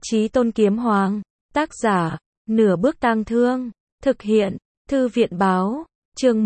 Chí Tôn Kiếm Hoàng, tác giả, Nửa Bước Tang Thương, thực hiện, Thư viện báo, chương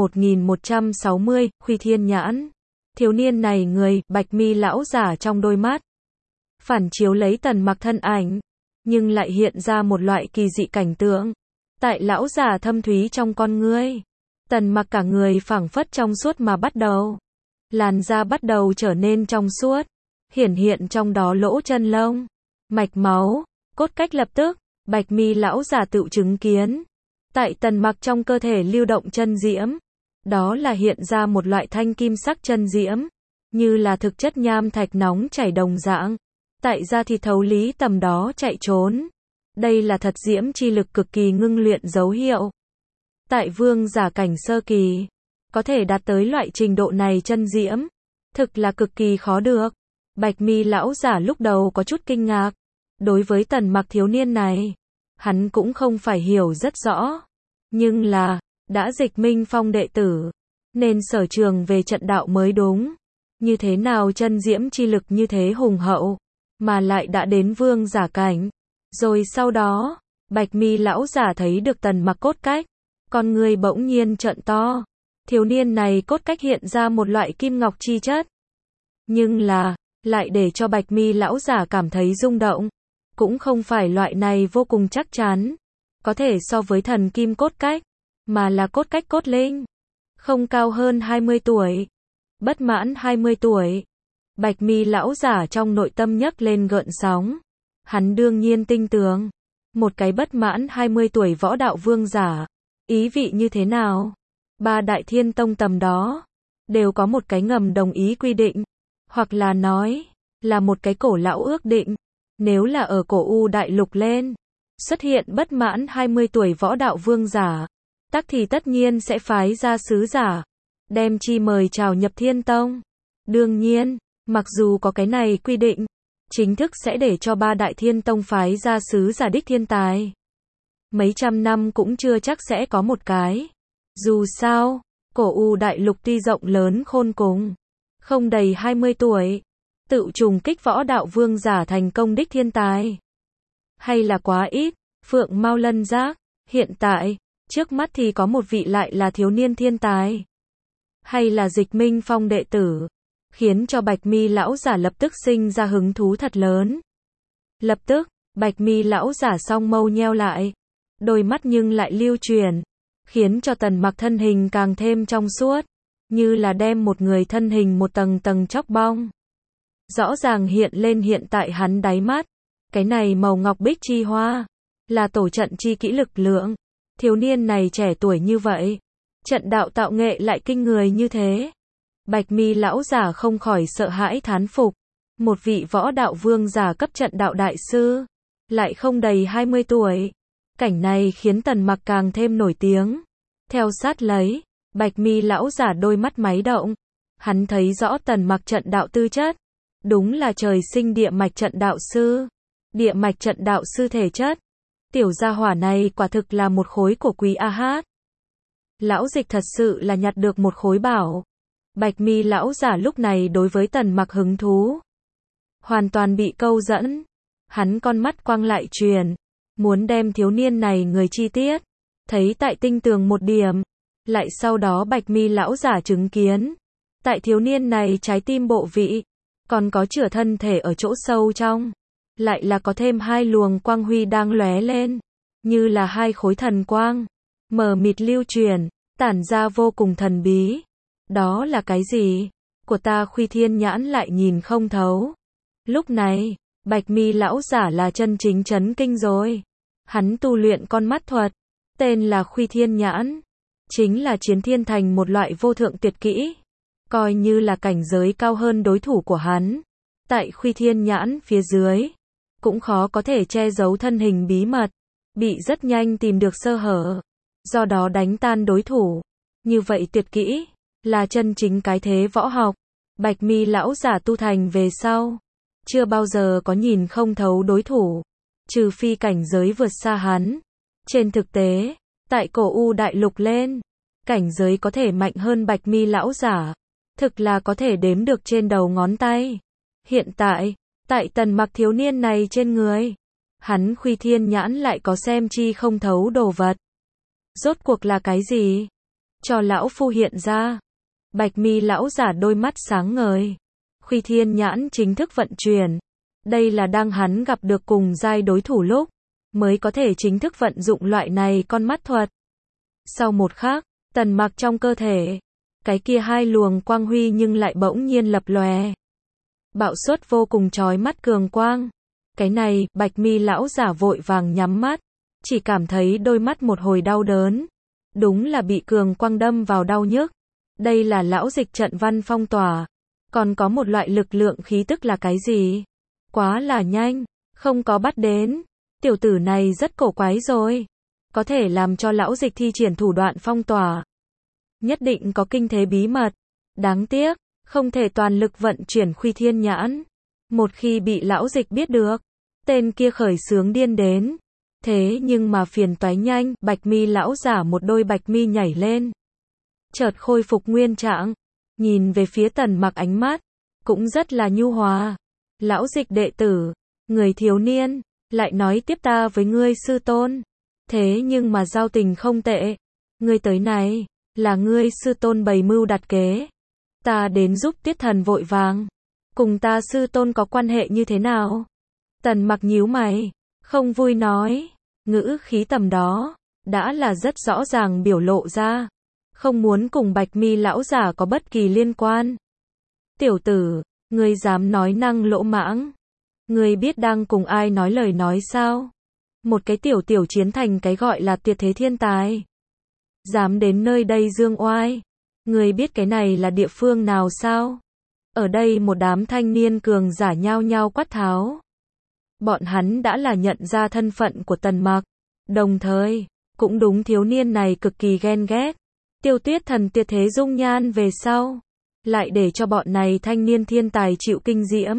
1160, Khuy Thiên Nhãn. Thiếu niên này người, bạch mi lão giả trong đôi mắt. Phản chiếu lấy Tần Mặc thân ảnh, nhưng lại hiện ra một loại kỳ dị cảnh tượng. Tại lão giả thâm thúy trong con ngươi, Tần Mặc cả người phảng phất trong suốt mà bắt đầu. Làn da bắt đầu trở nên trong suốt, hiển hiện trong đó lỗ chân lông, mạch máu, cốt cách lập tức, bạch mi lão giả tự chứng kiến. Tại Tần Mặc trong cơ thể lưu động chân diễm, đó là hiện ra một loại thanh kim sắc chân diễm, như là thực chất nham thạch nóng chảy đồng dạng. Tại da thịt thấu lý tầm đó chạy trốn. Đây là thật diễm chi lực cực kỳ ngưng luyện dấu hiệu. Tại vương giả cảnh sơ kỳ, có thể đạt tới loại trình độ này chân diễm, thực là cực kỳ khó được. Bạch mi lão giả lúc đầu có chút kinh ngạc. Đối với Tần Mặc thiếu niên này, hắn cũng không phải hiểu rất rõ. Nhưng là, đã dịch Minh Phong đệ tử, nên sở trường về trận đạo mới đúng. Như thế nào chân diễm chi lực như thế hùng hậu, mà lại đã đến vương giả cảnh. Rồi sau đó, bạch mi lão giả thấy được Tần Mặc cốt cách, con người bỗng nhiên trợn to. Thiếu niên này cốt cách hiện ra một loại kim ngọc chi chất. Nhưng là, lại để cho bạch mi lão giả cảm thấy rung động. Cũng không phải loại này vô cùng chắc chắn, có thể so với thần kim cốt cách, mà là cốt cách cốt linh. Không cao hơn 20 tuổi, bất mãn 20 tuổi. Bạch mi lão giả trong nội tâm nhấc lên gợn sóng. Hắn đương nhiên tin tưởng, một cái bất mãn 20 tuổi võ đạo vương giả, ý vị như thế nào? Ba đại thiên tông tầm đó, đều có một cái ngầm đồng ý quy định, hoặc là nói, là một cái cổ lão ước định. Nếu là ở cổ U đại lục lên, xuất hiện bất mãn 20 tuổi võ đạo vương giả, tắc thì tất nhiên sẽ phái ra sứ giả, đem chi mời chào nhập thiên tông. Đương nhiên, mặc dù có cái này quy định, chính thức sẽ để cho ba đại thiên tông phái ra sứ giả đích thiên tài. Mấy trăm năm cũng chưa chắc sẽ có một cái. Dù sao, cổ U đại lục tuy rộng lớn khôn cùng, không đầy 20 tuổi. Tự trùng kích võ đạo vương giả thành công đích thiên tài. Hay là quá ít, Phượng Mao Lân Giác, hiện tại, trước mắt thì có một vị lại là thiếu niên thiên tài. Hay là dịch Minh Phong đệ tử, khiến cho bạch mi lão giả lập tức sinh ra hứng thú thật lớn. Lập tức, bạch mi lão giả song mâu nheo lại, đôi mắt nhưng lại lưu chuyển, khiến cho Tần Mặc thân hình càng thêm trong suốt, như là đem một người thân hình một tầng tầng chóc bong. Rõ ràng hiện lên hiện tại hắn đáy mắt. Cái này màu ngọc bích chi hoa, là tổ trận chi kỹ lực lượng. Thiếu niên này trẻ tuổi như vậy, trận đạo tạo nghệ lại kinh người như thế. Bạch mi lão giả không khỏi sợ hãi thán phục. Một vị võ đạo vương giả cấp trận đạo đại sư, lại không đầy 20 tuổi. Cảnh này khiến Tần Mặc càng thêm nổi tiếng. Theo sát lấy, bạch mi lão giả đôi mắt máy động. Hắn thấy rõ Tần Mặc trận đạo tư chất. Đúng là trời sinh địa mạch trận đạo sư. Địa mạch trận đạo sư thể chất. Tiểu gia hỏa này quả thực là một khối của quý A Hát. Lão dịch thật sự là nhặt được một khối bảo. Bạch mi lão giả lúc này đối với Tần Mặc hứng thú, hoàn toàn bị câu dẫn. Hắn con mắt quang lại truyền, muốn đem thiếu niên này người chi tiết, thấy tại tinh tường một điểm. Lại sau đó bạch mi lão giả chứng kiến, tại thiếu niên này trái tim bộ vị, còn có chửa thân thể ở chỗ sâu trong, lại là có thêm hai luồng quang huy đang lóe lên, như là hai khối thần quang, mờ mịt lưu truyền, tản ra vô cùng thần bí. Đó là cái gì? Của ta Khuy Thiên Nhãn lại nhìn không thấu. Lúc này, bạch mi lão giả là chân chính chấn kinh rồi. Hắn tu luyện con mắt thuật, tên là Khuy Thiên Nhãn, chính là chiến thiên thành một loại vô thượng tuyệt kỹ. Coi như là cảnh giới cao hơn đối thủ của hắn, tại Khuy Thiên Nhãn phía dưới, cũng khó có thể che giấu thân hình bí mật, bị rất nhanh tìm được sơ hở, do đó đánh tan đối thủ. Như vậy tuyệt kỹ, là chân chính cái thế võ học. Bạch mi lão giả tu thành về sau, chưa bao giờ có nhìn không thấu đối thủ, trừ phi cảnh giới vượt xa hắn. Trên thực tế, tại cổ U đại lục lên, cảnh giới có thể mạnh hơn bạch mi lão giả, thực là có thể đếm được trên đầu ngón tay. Hiện tại, tại Tần Mặc thiếu niên này trên người, Hắn Khuy Thiên Nhãn lại có xem chi không thấu đồ vật. Rốt cuộc là cái gì? Cho lão phu hiện ra. Bạch mi lão giả đôi mắt sáng ngời. Khuy Thiên Nhãn chính thức vận chuyển. Đây là đang hắn gặp được cùng giai đối thủ lúc, mới có thể chính thức vận dụng loại này con mắt thuật. Sau một khắc, Tần Mặc trong cơ thể, cái kia hai luồng quang huy nhưng lại bỗng nhiên lập lòe. Bạo suất vô cùng chói mắt cường quang. Cái này, Bạch mi lão giả vội vàng nhắm mắt, chỉ cảm thấy đôi mắt một hồi đau đớn. Đúng là bị cường quang đâm vào đau nhức. Đây là lão dịch trận văn phong tỏa. Còn có một loại lực lượng khí tức là cái gì? Quá là nhanh, không có bắt đến. Tiểu tử này rất cổ quái rồi. Có thể làm cho lão dịch thi triển thủ đoạn phong tỏa. Nhất định có kinh thế bí mật. Đáng tiếc, không thể toàn lực vận chuyển Khuy Thiên Nhãn. Một khi bị lão dịch biết được, tên kia khởi xướng điên đến. Thế nhưng mà phiền toái nhanh, Bạch mi lão giả một đôi bạch mi nhảy lên. Chợt khôi phục nguyên trạng, nhìn về phía Tần Mặc ánh mắt, cũng rất là nhu hòa. Lão dịch đệ tử, người thiếu niên, lại nói tiếp ta với ngươi sư tôn. Thế nhưng mà giao tình không tệ. Ngươi tới này, là ngươi sư tôn bày mưu đặt kế. Ta đến giúp Tiết Thần vội vàng. Cùng ta sư tôn có quan hệ như thế nào? Tần Mặc nhíu mày, không vui nói. Ngữ khí tầm đó, đã là rất rõ ràng biểu lộ ra. Không muốn cùng Bạch mi lão giả có bất kỳ liên quan. Tiểu tử, ngươi dám nói năng lỗ mãng. Ngươi biết đang cùng ai nói lời nói sao? Một cái tiểu chiến thành cái gọi là tuyệt thế thiên tài. Dám đến nơi đây dương oai. Ngươi biết cái này là địa phương nào sao? Ở đây một đám thanh niên cường giả nhao nhao quát tháo. Bọn hắn đã là nhận ra thân phận của Tần Mặc. Đồng thời, cũng đúng thiếu niên này cực kỳ ghen ghét. Tiêu Tuyết Thần tuyệt thế dung nhan về sau. Lại để cho bọn này thanh niên thiên tài chịu kinh diễm.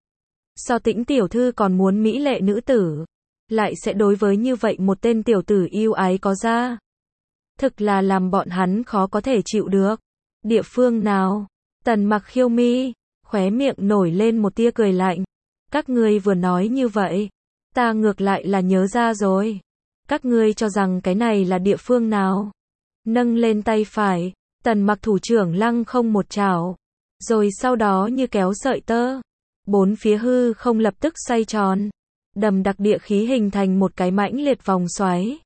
So Tĩnh tiểu thư còn muốn mỹ lệ nữ tử. Lại sẽ đối với như vậy một tên tiểu tử yêu ái có ra. Thực là làm bọn hắn khó có thể chịu được. Địa phương nào? Tần Mặc khiêu mi, khóe miệng nổi lên một tia cười lạnh. Các ngươi vừa nói như vậy, ta ngược lại là nhớ ra rồi. Các ngươi cho rằng cái này là địa phương nào? Nâng lên tay phải, Tần Mặc thủ trưởng lăng không một chảo. Rồi sau đó như kéo sợi tơ. Bốn phía hư không lập tức xoay tròn. Đầm đặc địa khí hình thành một cái mãnh liệt vòng xoáy.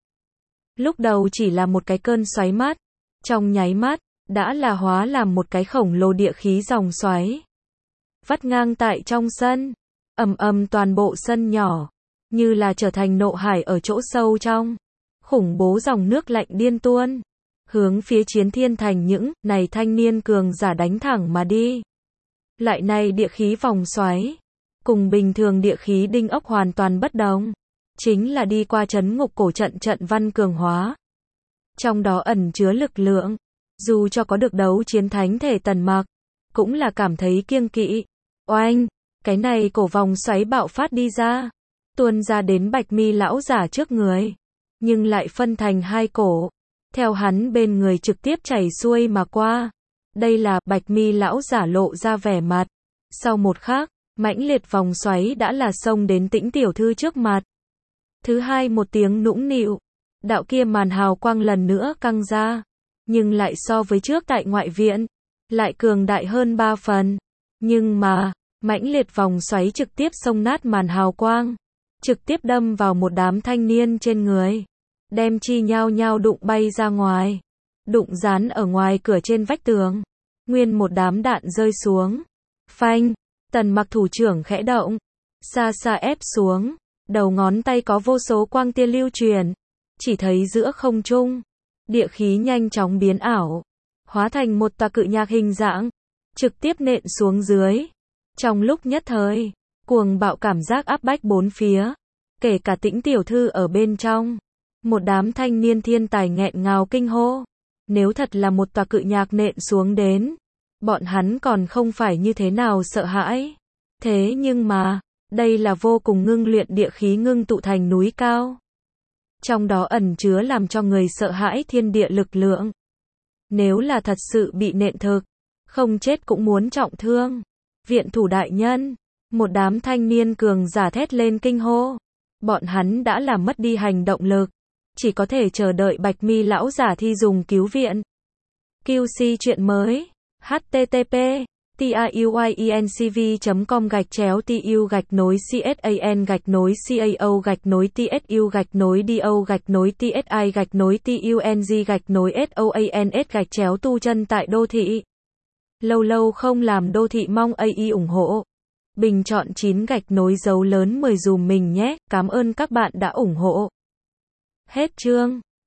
Lúc đầu chỉ là một cái cơn xoáy mắt. Trong nháy mắt, đã là hóa làm một cái khổng lồ địa khí dòng xoáy. Vắt ngang tại trong sân. Ầm ầm toàn bộ sân nhỏ. Như là trở thành nộ hải ở chỗ sâu trong. Khủng bố dòng nước lạnh điên tuôn. Hướng phía Chiến Thiên Thành những này thanh niên cường giả đánh thẳng mà đi. Lại này địa khí vòng xoáy. Cùng bình thường địa khí đinh ốc hoàn toàn bất đồng. Chính là đi qua trấn ngục cổ trận trận văn cường hóa. Trong đó ẩn chứa lực lượng. Dù cho có được đấu chiến thánh thể Tần Mặc, cũng là cảm thấy kiêng kỵ. Oanh, cái này cổ vòng xoáy bạo phát đi ra. Tuôn ra đến Bạch mi lão giả trước người. Nhưng lại phân thành hai cổ. Theo hắn bên người trực tiếp chảy xuôi mà qua. Đây là Bạch mi lão giả lộ ra vẻ mặt. Sau một khắc, mãnh liệt vòng xoáy đã là xông đến Tĩnh tiểu thư trước mặt. Thứ hai một tiếng nũng nịu. Đạo kia màn hào quang lần nữa căng ra. Nhưng lại so với trước tại ngoại viện. Lại cường đại hơn 3 phần. Nhưng mà, mãnh liệt vòng xoáy trực tiếp xông nát màn hào quang. Trực tiếp đâm vào một đám thanh niên trên người. Đem chi nhao nhao đụng bay ra ngoài. Đụng dán ở ngoài cửa trên vách tường. Nguyên một đám đạn rơi xuống. Phanh, Tần Mặc thủ trưởng khẽ động. Xa xa ép xuống. Đầu ngón tay có vô số quang tia lưu truyền. Chỉ thấy giữa không trung. Địa khí nhanh chóng biến ảo. Hóa thành một tòa cự nhạc hình dạng. Trực tiếp nện xuống dưới. Trong lúc nhất thời, cuồng bạo cảm giác áp bách bốn phía. Kể cả Tĩnh tiểu thư ở bên trong. Một đám thanh niên thiên tài nghẹn ngào kinh hô. Nếu thật là một tòa cự nhạc nện xuống đến, bọn hắn còn không phải như thế nào sợ hãi. Thế nhưng mà, đây là vô cùng ngưng luyện địa khí ngưng tụ thành núi cao. Trong đó ẩn chứa làm cho người sợ hãi thiên địa lực lượng. Nếu là thật sự bị nện thực, không chết cũng muốn trọng thương. Viện thủ đại nhân, một đám thanh niên cường giả thét lên kinh hô. Bọn hắn đã làm mất đi hành động lực. Chỉ có thể chờ đợi Bạch Mi lão giả thi dùng cứu viện. QC chuyện mới. http tiuincv.com/cau-tsu-tsu-tung-tsuan-tu chân tại đô thị. Lâu lâu không làm đô thị mong AI ủng hộ. Bình chọn 9 dấu lớn 10 dùm mình nhé, cảm ơn các bạn đã ủng hộ. Hết chương.